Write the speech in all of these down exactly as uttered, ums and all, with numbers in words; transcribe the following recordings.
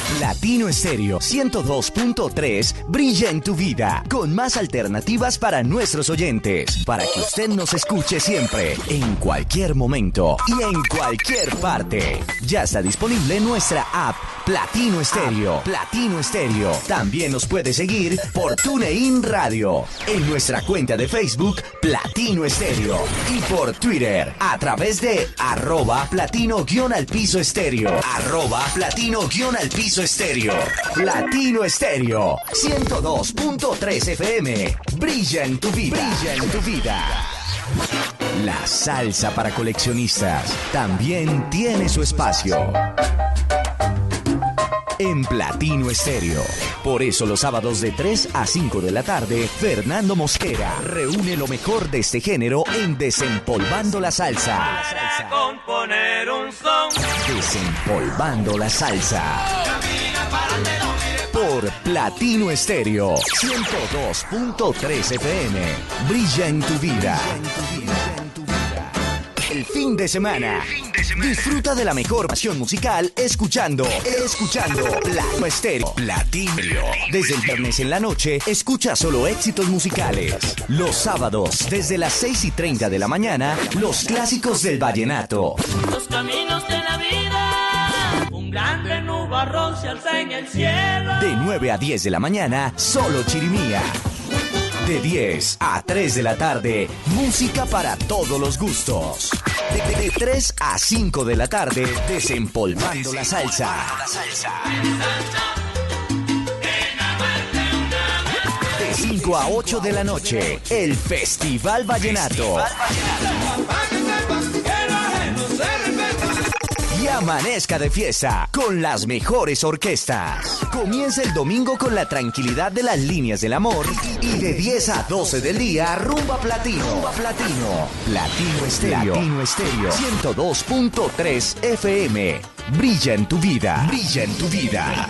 Latino Estéreo ciento dos punto tres brilla en tu vida, con más alternativas para nuestros oyentes, para que usted nos escuche siempre, en cualquier momento y en cualquier parte. Ya está disponible nuestra app Platino Estéreo. Platino Estéreo. También nos puede seguir por TuneIn Radio, en nuestra cuenta de Facebook Platino Estéreo y por Twitter a través de arroba platino guión al piso estéreo. Arroba platino guión al piso estéreo. Latino Estéreo ciento dos punto tres F M. Brilla en tu vida. Brilla en tu vida. La salsa para coleccionistas también tiene su espacio en Platino Estéreo. Por eso los sábados de tres a cinco de la tarde, Fernando Mosquera reúne lo mejor de este género en Desempolvando la Salsa. Para componer un son. Desempolvando la Salsa. Por Platino Estéreo ciento dos punto tres F M. Brilla en tu vida. El fin de semana. Disfruta de la mejor pasión musical escuchando, escuchando Platino Estéreo. Platino. Desde el viernes en la noche, escucha solo éxitos musicales. Los sábados, desde las seis y treinta de la mañana, los clásicos del vallenato. Los caminos de la vida, un grande nubarrón se alza en el cielo. De nueve a diez de la mañana, solo chirimía. De diez a tres de la tarde, música para todos los gustos. De, de tres a cinco de la tarde, Desempolvando la Salsa. De cinco a ocho de la noche, el Festival Vallenato. Y amanezca de fiesta con las mejores orquestas. Comienza el domingo con la tranquilidad de las líneas del amor y de diez a doce del día, rumba platino. Rumba platino. Platino Estéreo. Platino Estéreo. ciento dos punto tres F M. Brilla en tu vida. Brilla en tu vida.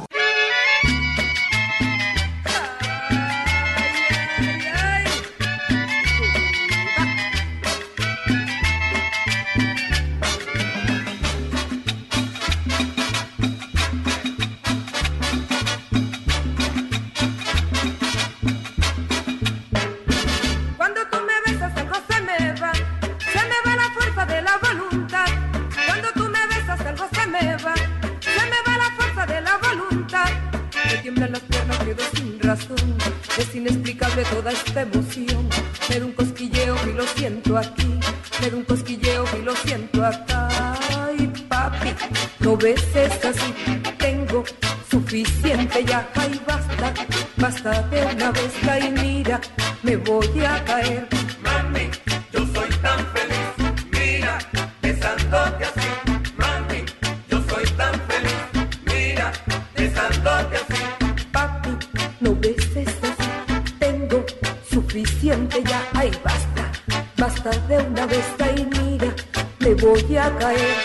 Es inexplicable toda esta emoción. Me da un cosquilleo y lo siento aquí. Me da un cosquilleo y lo siento acá. Ay, papi, no ves, es así. Tengo suficiente ya. Ay, basta, basta de una vez. Ay, mira, me voy a caer. Mami, yo soy tan feliz. Mira, besándote así. Mami, yo soy tan feliz. Mira, besándote así. No ves, es así, tengo suficiente ya, ay basta, basta de una vez, ay mira, me voy a caer.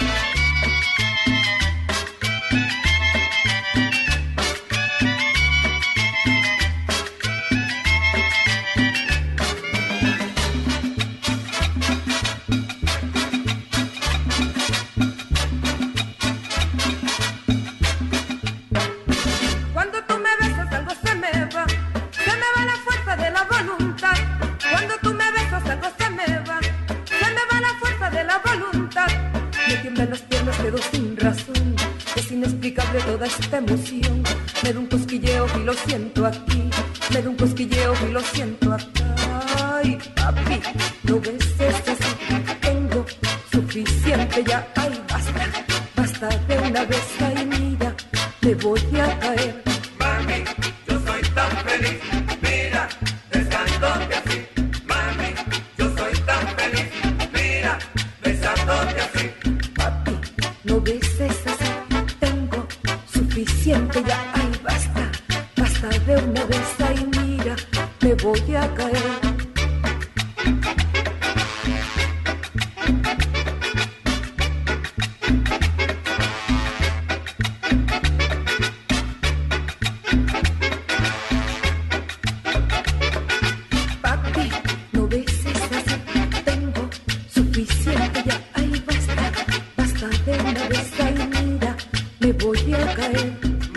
Toda esta emoción, me da un cosquilleo y lo siento aquí, me da un cosquilleo y lo siento acá. Ay, papi, no ves, es así, tengo suficiente ya, ay, basta, basta de una vez, ay, mira, me voy a caer. Mami, yo soy tan feliz, mira, besándote así. Mami, yo soy tan feliz, mira, besándote así. Papi, no ves, es así, suficiente ya, ay basta, basta de una vez, ay mira, me voy a caer. Papi, no ves, es así, tengo suficiente ya, ay basta, basta de una vez, ay mira, me voy a caer.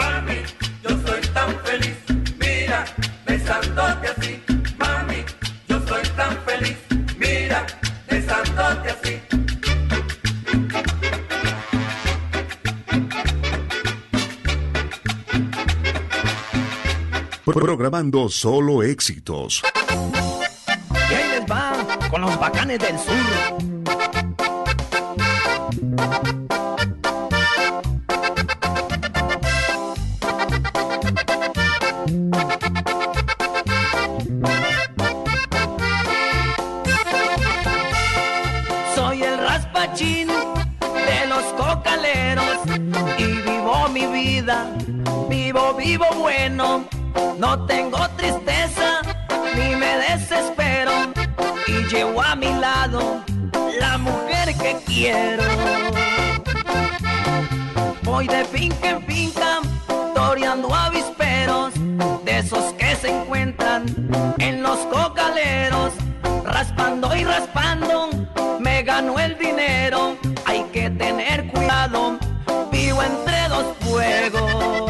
tan feliz, mira, besándote así. Mami, yo soy tan feliz, mira, besándote así. Programando solo éxitos. Y ahí les va con los bacanes del sur. Soy el raspachín de los cocaleros y vivo mi vida, vivo, vivo bueno. No tengo tristeza ni me desespero y llevo a mi lado la mujer que quiero. Voy de finca en finca toreando avisperos, de esos que se encuentran en los cocaleros. Raspando y raspando me gano el dinero, hay que tener cuidado, vivo entre dos fuegos.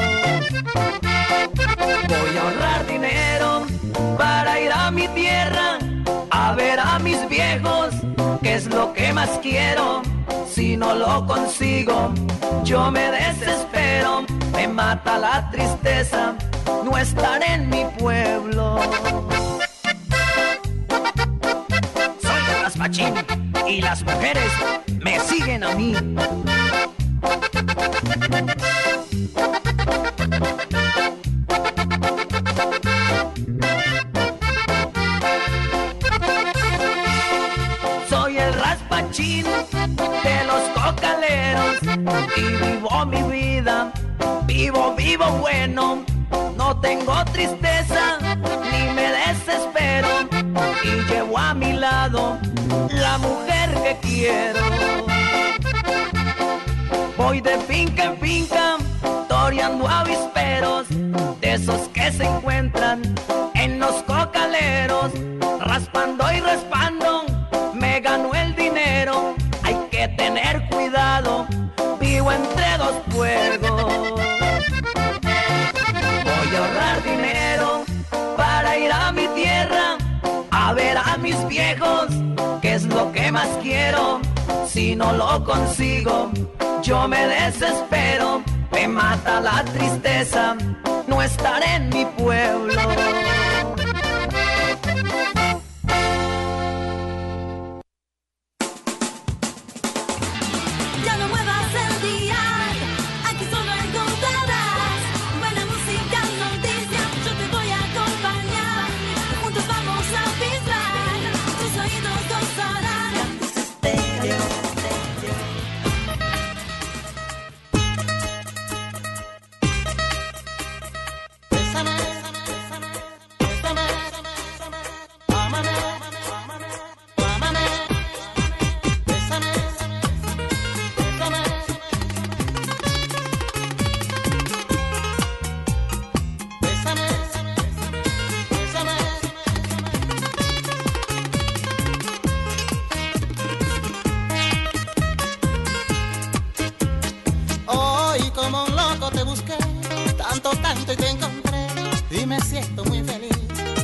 Voy a ahorrar dinero para ir a mi tierra, a ver a mis viejos, que es lo que más quiero. Si no lo consigo, yo me desespero, me mata la tristeza, no estar en mi pueblo. Soy el raspachín y las mujeres me siguen a mí. Soy el raspachín de los cocaleros y vivo mi vida, vivo, vivo bueno. No tengo tristeza ni me desespero y llevo a mi lado la mujer que quiero. Voy de finca en finca toreando avisperos, de esos que se encuentran en los cocaleros. Raspando y raspando me gano el dinero, hay que tener cuidado, vivo entre dos fuegos. Voy a ahorrar dinero para ir a mi tierra, a ver a mis viejos, que es lo que más quiero. Si no lo consigo, yo me desespero, me mata la tristeza, no estar en mi pueblo. Ya no muevas el dial, aquí solo encontrarás buena música, noticias, yo te voy a acompañar, juntos vamos a pisar, tus oídos gozarán. Bésame, bésame, ámame, ámame, bésame, bésame. Bésame, bésame. Hoy como un loco te busqué, tanto, tanto y te encontré y me siento muy feliz.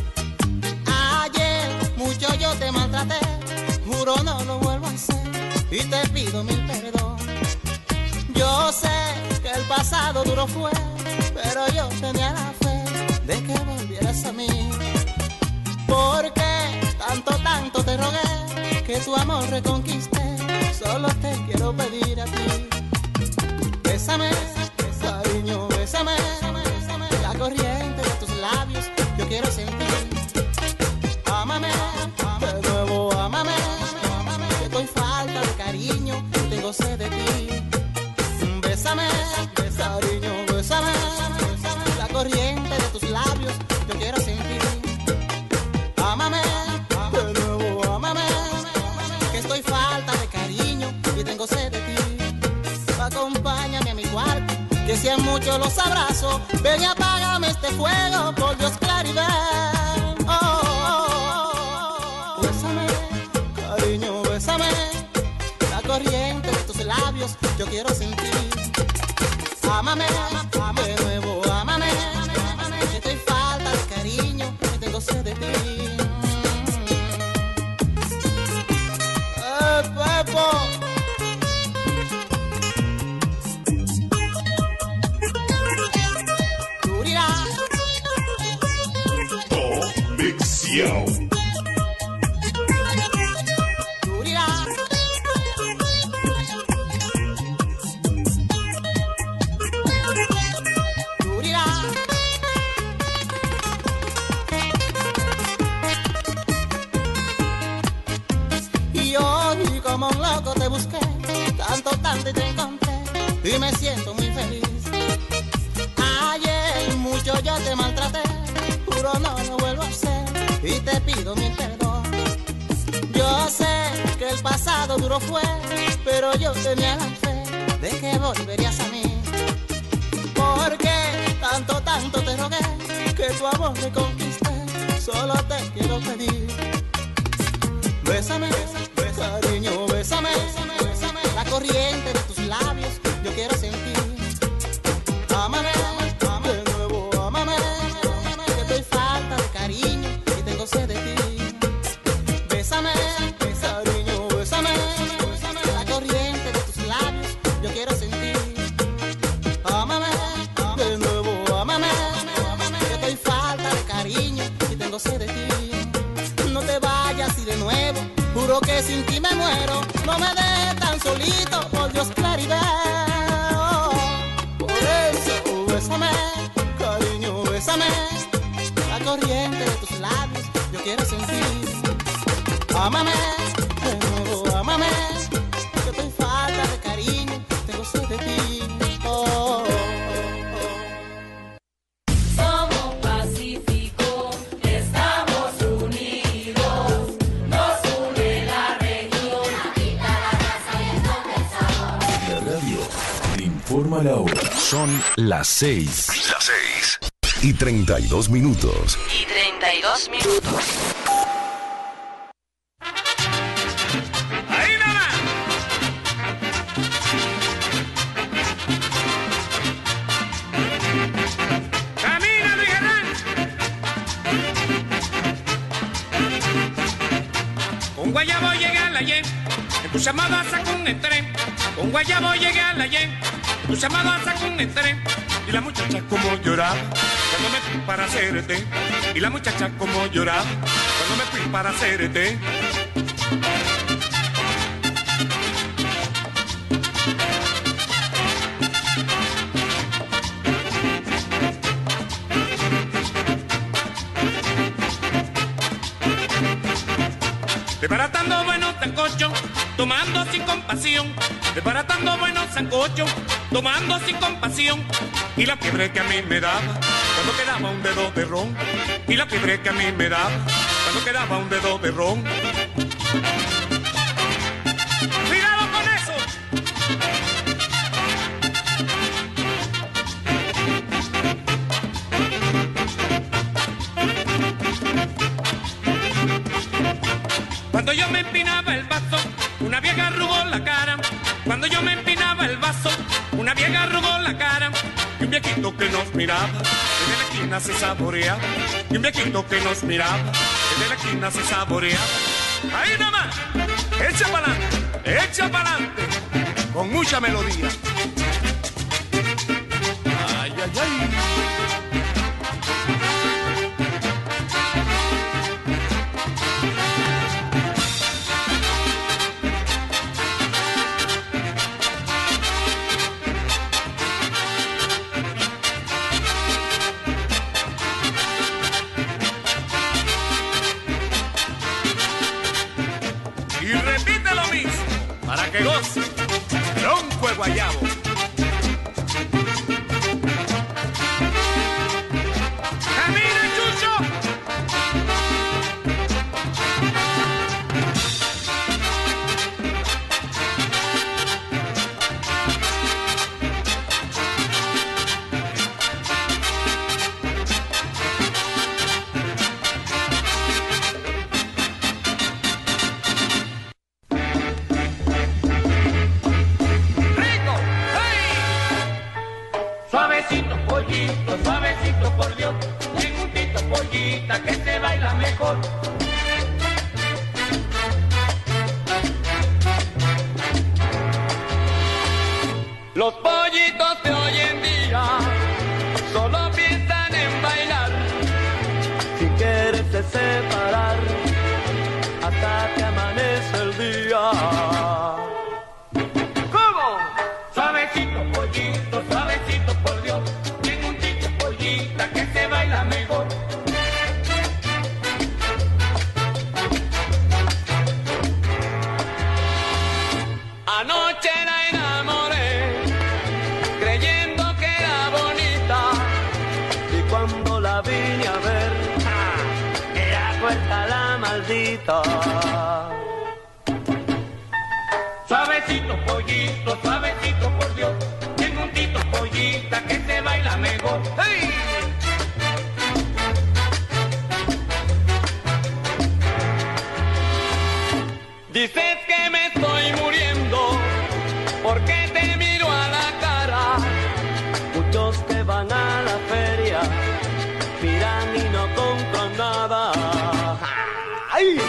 Ayer mucho yo te maltraté, juro no lo vuelvo a hacer y te pido mil perdón. Yo sé que el pasado duro fue, pero yo tenía la fe de que volvieras a mí. Porque tanto, tanto te rogué que tu amor reconquisté, solo te quiero pedir a ti. Bésame, cariño, bésame, la corriente de tus labios yo quiero sentir. Ámame, de nuevo ámame, que estoy falta de cariño, tengo sed de ti. Bésame, cariño, bésame, la corriente de tus labios yo quiero sentir. Ámame, de nuevo ámame, que estoy falta de cariño y tengo sed de ti. Acompáñame a mi cuarto, que si es mucho los abrazo, ven y apágame este fuego, por Dios claridad. Oh, oh, oh, oh. Bésame, cariño, bésame, la corriente de tus labios yo quiero sentir. Ámame, de nuevo ámame, Yo. Y hoy como un loco te busqué, tanto, tanto y te encontré, y me siento muy feliz. Ayer mucho yo te maltraté, juro no lo vuelvo a hacer, y te pido mi perdón. Yo sé que el pasado duro fue, pero yo tenía la fe de que volverías a mí. Porque tanto, tanto te rogué, que tu amor me conquisté, solo te quiero pedir. Bésame, bésame, cariño, bésame, bésame, la corriente de tus labios, yo quiero sentir. Ámame, ámame, de nuevo, ámame, que estoy falta de cariño y tengo sed de ti. Bésame, cariño, bésame, bésame, la corriente de tus labios, yo quiero sentir. Ámame, de nuevo, ámame, que estoy falta de cariño y tengo sed de ti. No te vayas y de nuevo, juro que sin ti me muero. No me dejes tan solito, por Dios claribel. Por eso, bésame, cariño, bésame, la corriente de tus labios, yo quiero sentir. Ámame, de nuevo, ámame, que estoy falta de cariño, tengo sed de ti. Oh, oh, oh. Somos Pacífico, estamos unidos, nos une la región, habita la raza y el nombre el sabor. La radio te informa la hora. Son las seis. Las seis. Y treinta y dos minutos. Y treinta y dos minutos. ¡Ahí nada! ¡Camina, Luis Hernán! Con guayabo llegué a la yen, en tu llamada saco un tren. Con guayabo llegué a la yen, en tu llamada saco un tren. Y la muchacha como lloraba cuando me fui para hacerte. Y la muchacha como lloraba cuando me fui para hacerte. Desbaratando buenos sancochos, tomando sin compasión. Desbaratando buenos sancochos, tomando sin compasión. Y la fiebre que a mí me daba cuando quedaba un dedo de ron. Y la fiebre que a mí me daba cuando quedaba un dedo de ron. ¡Cuidado con eso! Cuando yo me empinaba el vaso, una vieja arrugó la cara. Cuando yo me empinaba el vaso, una vieja arrugó la cara. Y un viejito que nos miraba, desde la esquina se saboreaba. Y un viejito que nos miraba, desde la esquina se saboreaba. Ahí nomás, echa para adelante, echa para adelante, con mucha melodía. Ay, ay, ay. Y repite lo mismo, para que goce, tronco de guayabo. ¡Camina, Chucho! Suavecito, pollito, suavecito, por Dios. Chingutito, pollita, que se baila mejor. Los pollitos de hoy en día solo piensan en bailar. Si quieres te separar. maldita. Suavecito, pollito, suavecito, por Dios. Tengo un tito, pollita, que se baila mejor. ¡Hey! Dices que me estoy muriendo porque te miro a la cara. Muchos que van a la feria miran y no compran nada. ¡Ay!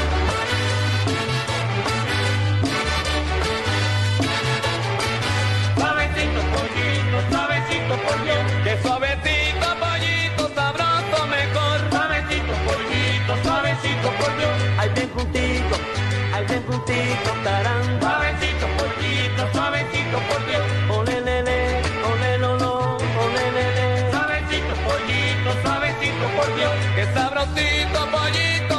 Suavecito, pollito, suavecito, por Dios. Que suavecito, pollito, sabroso mejor. Suavecito, pollito, suavecito, por Dios. Ay, bien juntito, ay, bien juntito, tarán. Suavecito, pollito, suavecito, por Dios. Ole, lele, ole, lolo, ole, lele. Suavecito, pollito, suavecito, por Dios. Que sabrosito, pollito.